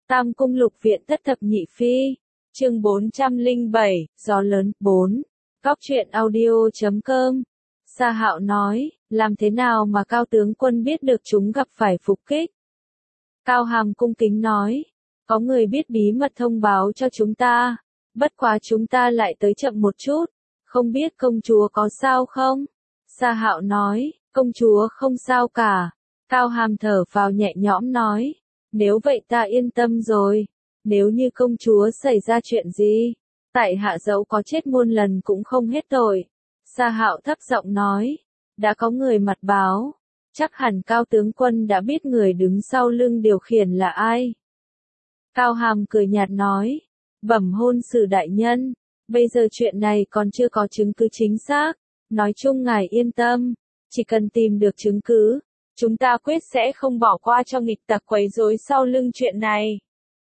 Tam Cung Lục Viện Thất Thập Nhị Phi, chương 407, Gió Lớn, 4. Góc truyện audio.com. Sa Hạo nói, làm thế nào mà Cao tướng quân biết được chúng gặp phải phục kích? Cao Hàm cung kính nói, có người biết bí mật thông báo cho chúng ta, bất quá chúng ta lại tới chậm một chút, không biết công chúa có sao không? Sa Hạo nói, công chúa không sao cả. Cao Hàm thở phào nhẹ nhõm nói, nếu vậy ta yên tâm rồi, nếu như công chúa xảy ra chuyện gì, tại hạ dẫu có chết muôn lần cũng không hết tội. Sa Hạo thấp giọng nói, đã có người mật báo, chắc hẳn Cao tướng quân đã biết người đứng sau lưng điều khiển là ai. Cao Hàm cười nhạt nói, bẩm hôn sự đại nhân, bây giờ chuyện này còn chưa có chứng cứ chính xác, nói chung ngài yên tâm, chỉ cần tìm được chứng cứ, chúng ta quyết sẽ không bỏ qua cho nghịch tặc quấy rối sau lưng chuyện này.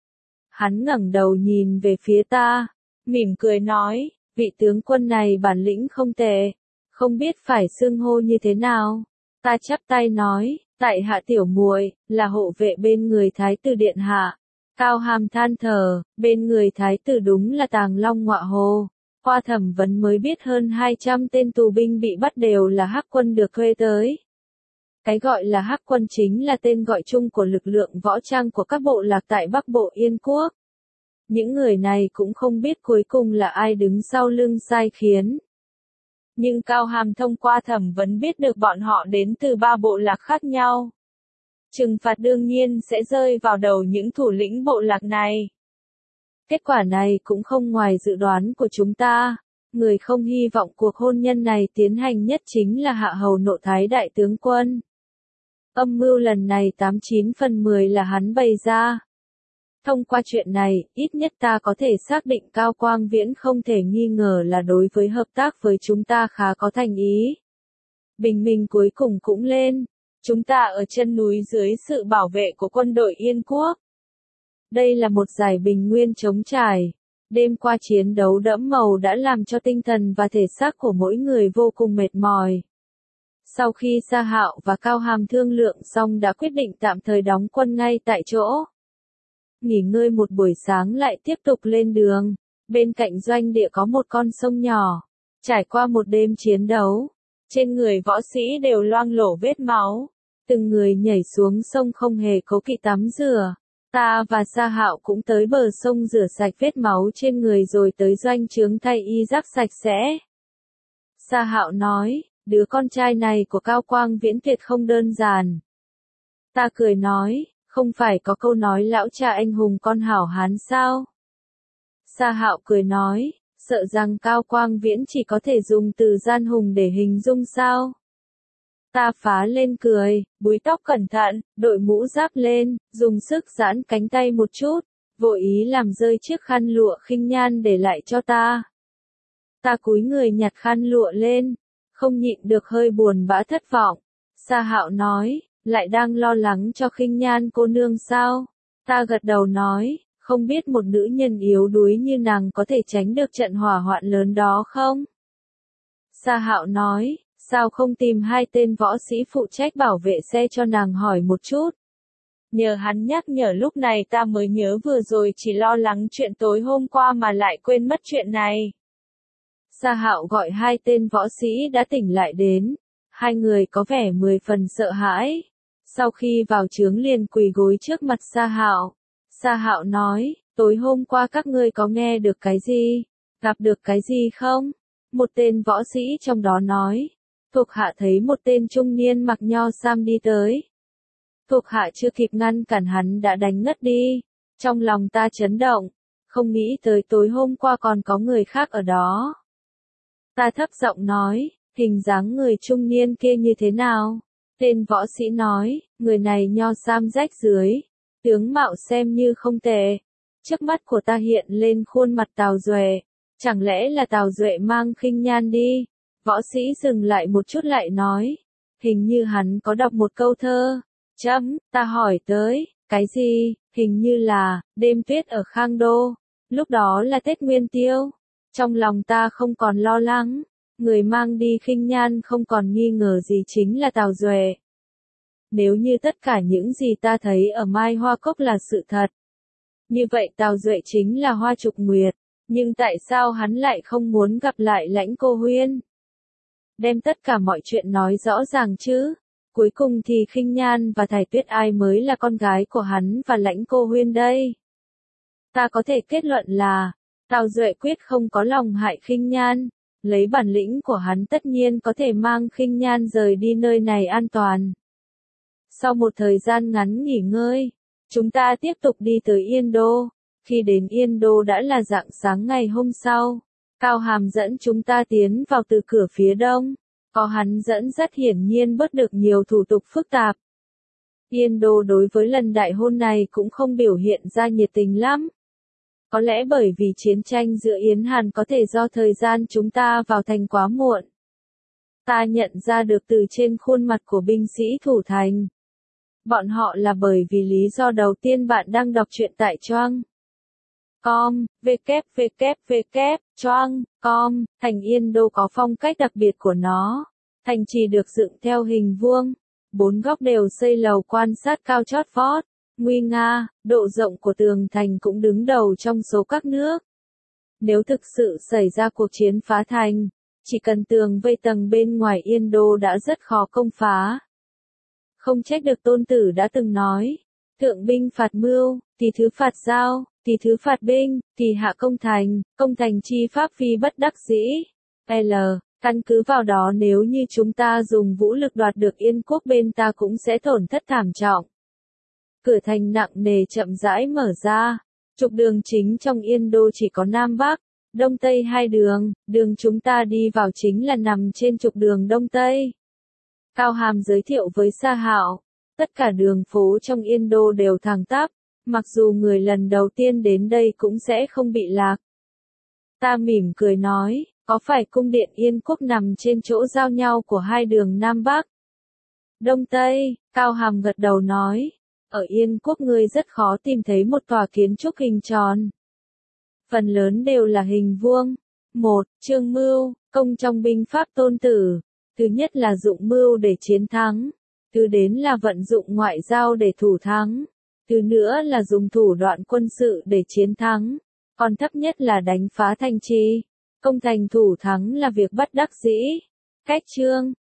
Hắn ngẩng đầu nhìn về phía ta, mỉm cười nói, vị tướng quân này bản lĩnh không tệ, không biết phải xưng hô như thế nào. Ta chắp tay nói, tại hạ tiểu muội, là hộ vệ bên người thái tử điện hạ. Cao Hàm than thở, bên người thái tử đúng là Tàng Long Ngọa Hồ. Qua thẩm vấn mới biết hơn 200 tên tù binh bị bắt đều là Hắc quân được thuê tới. Cái gọi là Hắc quân chính là tên gọi chung của lực lượng võ trang của các bộ lạc tại Bắc Bộ Yên Quốc. Những người này cũng không biết cuối cùng là ai đứng sau lưng sai khiến. Nhưng Cao Hàm thông qua thẩm vấn biết được bọn họ đến từ 3 bộ lạc khác nhau. Trừng phạt đương nhiên sẽ rơi vào đầu những thủ lĩnh bộ lạc này. Kết quả này cũng không ngoài dự đoán của chúng ta. Người không hy vọng cuộc hôn nhân này tiến hành nhất chính là Hạ Hầu Nộ Thái đại tướng quân. Âm mưu lần này 89 phần 10 là hắn bày ra. Thông qua chuyện này, ít nhất ta có thể xác định Cao Quang Viễn không thể nghi ngờ là đối với hợp tác với chúng ta khá có thành ý. Bình minh cuối cùng cũng lên. Chúng ta ở chân núi dưới sự bảo vệ của quân đội Yên Quốc. Đây là một giải bình nguyên trống trải. Đêm qua chiến đấu đẫm màu đã làm cho tinh thần và thể xác của mỗi người vô cùng mệt mỏi. Sau khi Sa Hạo và Cao Hàm thương lượng xong đã quyết định tạm thời đóng quân ngay tại chỗ. Nghỉ ngơi một buổi sáng lại tiếp tục lên đường. Bên cạnh doanh địa có một con sông nhỏ. Trải qua một đêm chiến đấu, trên người võ sĩ đều loang lổ vết máu. Từng người nhảy xuống sông không hề cố kỵ tắm rửa. Ta và Sa Hạo cũng tới bờ sông rửa sạch vết máu trên người rồi tới doanh trướng thay y giáp sạch sẽ. Sa Hạo nói, đứa con trai này của Cao Quang Viễn tuyệt không đơn giản. Ta cười nói, không phải có câu nói lão cha anh hùng con hảo hán sao? Sa Hạo cười nói, sợ rằng Cao Quang Viễn chỉ có thể dùng từ gian hùng để hình dung sao? Ta phá lên cười, búi tóc cẩn thận, đội mũ giáp lên, dùng sức giãn cánh tay một chút, vội ý làm rơi chiếc khăn lụa khinh nhan để lại cho ta. Ta cúi người nhặt khăn lụa lên, không nhịn được hơi buồn bã thất vọng. Sa Hạo nói, lại đang lo lắng cho khinh nhan cô nương sao? Ta gật đầu nói, không biết một nữ nhân yếu đuối như nàng có thể tránh được trận hỏa hoạn lớn đó không? Sa Hạo nói, sao không tìm 2 tên võ sĩ phụ trách bảo vệ xe cho nàng hỏi một chút? Nhờ hắn nhắc nhở lúc này ta mới nhớ vừa rồi chỉ lo lắng chuyện tối hôm qua mà lại quên mất chuyện này. Sa Hạo gọi 2 tên võ sĩ đã tỉnh lại đến. 2 người có vẻ 10 phần sợ hãi. Sau khi vào trướng liền quỳ gối trước mặt Sa Hạo. Sa Hạo nói, tối hôm qua các ngươi có nghe được cái gì? Gặp được cái gì không? Một tên võ sĩ trong đó nói. Thuộc hạ thấy một tên trung niên mặc nho sam đi tới. Thuộc hạ chưa kịp ngăn cản hắn đã đánh ngất đi. Trong lòng ta chấn động. Không nghĩ tới tối hôm qua còn có người khác ở đó. Ta thấp giọng nói, hình dáng người trung niên kia như thế nào? Tên võ sĩ nói, người này nho sam rách dưới. Tướng mạo xem như không tệ. Trước mắt của ta hiện lên khuôn mặt Tào Duệ. Chẳng lẽ là Tào Duệ mang khinh nhan đi? Võ sĩ dừng lại một chút lại nói. Hình như hắn có đọc một câu thơ. Ta hỏi tới, cái gì? Hình như là, đêm tuyết ở Khang Đô. Lúc đó là Tết Nguyên Tiêu. Trong lòng ta không còn lo lắng. Người mang đi khinh nhan không còn nghi ngờ gì chính là Tào Duệ. Nếu như tất cả những gì ta thấy ở Mai Hoa Cốc là sự thật. Như vậy Tào Duệ chính là Hoa Trục Nguyệt, nhưng tại sao hắn lại không muốn gặp lại Lãnh Cô Huyên? Đem tất cả mọi chuyện nói rõ ràng chứ. Cuối cùng thì Khinh Nhan và Thải Tuyết ai mới là con gái của hắn và Lãnh Cô Huyên đây? Ta có thể kết luận là, Tào Duệ quyết không có lòng hại Khinh Nhan, lấy bản lĩnh của hắn tất nhiên có thể mang Khinh Nhan rời đi nơi này an toàn. Sau một thời gian ngắn nghỉ ngơi, chúng ta tiếp tục đi tới Yên Đô. Khi đến Yên Đô đã là rạng sáng ngày hôm sau. Cao Hàm dẫn chúng ta tiến vào từ cửa phía đông. Có hắn dẫn dắt hiển nhiên bớt được nhiều thủ tục phức tạp. Yên Đô đối với lần đại hôn này cũng không biểu hiện ra nhiệt tình lắm. Có lẽ bởi vì chiến tranh giữa Yến Hàn có thể do thời gian chúng ta vào thành quá muộn. Ta nhận ra được từ trên khuôn mặt của binh sĩ thủ thành. Bọn họ là bởi vì lý do đầu tiên bạn đang đọc truyện tại Choang. Com, Choang, Com, thành Yên Đô có phong cách đặc biệt của nó. Thành trì được dựng theo hình vuông, 4 góc đều xây lầu quan sát cao chót vót, nguy nga, độ rộng của tường thành cũng đứng đầu trong số các nước. Nếu thực sự xảy ra cuộc chiến phá thành, chỉ cần tường vây tầng bên ngoài Yên Đô đã rất khó công phá. Không trách được Tôn Tử đã từng nói, thượng binh phạt mưu, tỳ thứ phạt giao, tỳ thứ phạt binh, tỳ hạ công thành chi pháp phi bất đắc dĩ. L. Căn cứ vào đó nếu như chúng ta dùng vũ lực đoạt được Yên quốc bên ta cũng sẽ tổn thất thảm trọng. Cửa thành nặng nề chậm rãi mở ra, trục đường chính trong Yên Đô chỉ có Nam Bắc, Đông Tây hai đường, đường chúng ta đi vào chính là nằm trên trục đường Đông Tây. Cao Hàm giới thiệu với Sa Hạo, tất cả đường phố trong Yên Đô đều thẳng tắp, mặc dù người lần đầu tiên đến đây cũng sẽ không bị lạc. Ta mỉm cười nói, có phải cung điện Yên quốc nằm trên chỗ giao nhau của hai đường Nam Bắc? Đông Tây, Cao Hàm gật đầu nói, ở Yên quốc ngươi rất khó tìm thấy một tòa kiến trúc hình tròn. Phần lớn đều là hình vuông. 1. Trương mưu, công trong binh pháp Tôn Tử. Thứ nhất là dụng mưu để chiến thắng. Thứ đến là vận dụng ngoại giao để thủ thắng. Thứ nữa là dùng thủ đoạn quân sự để chiến thắng. Còn thấp nhất là đánh phá thành trì. Công thành thủ thắng là việc bất đắc dĩ. Cách chương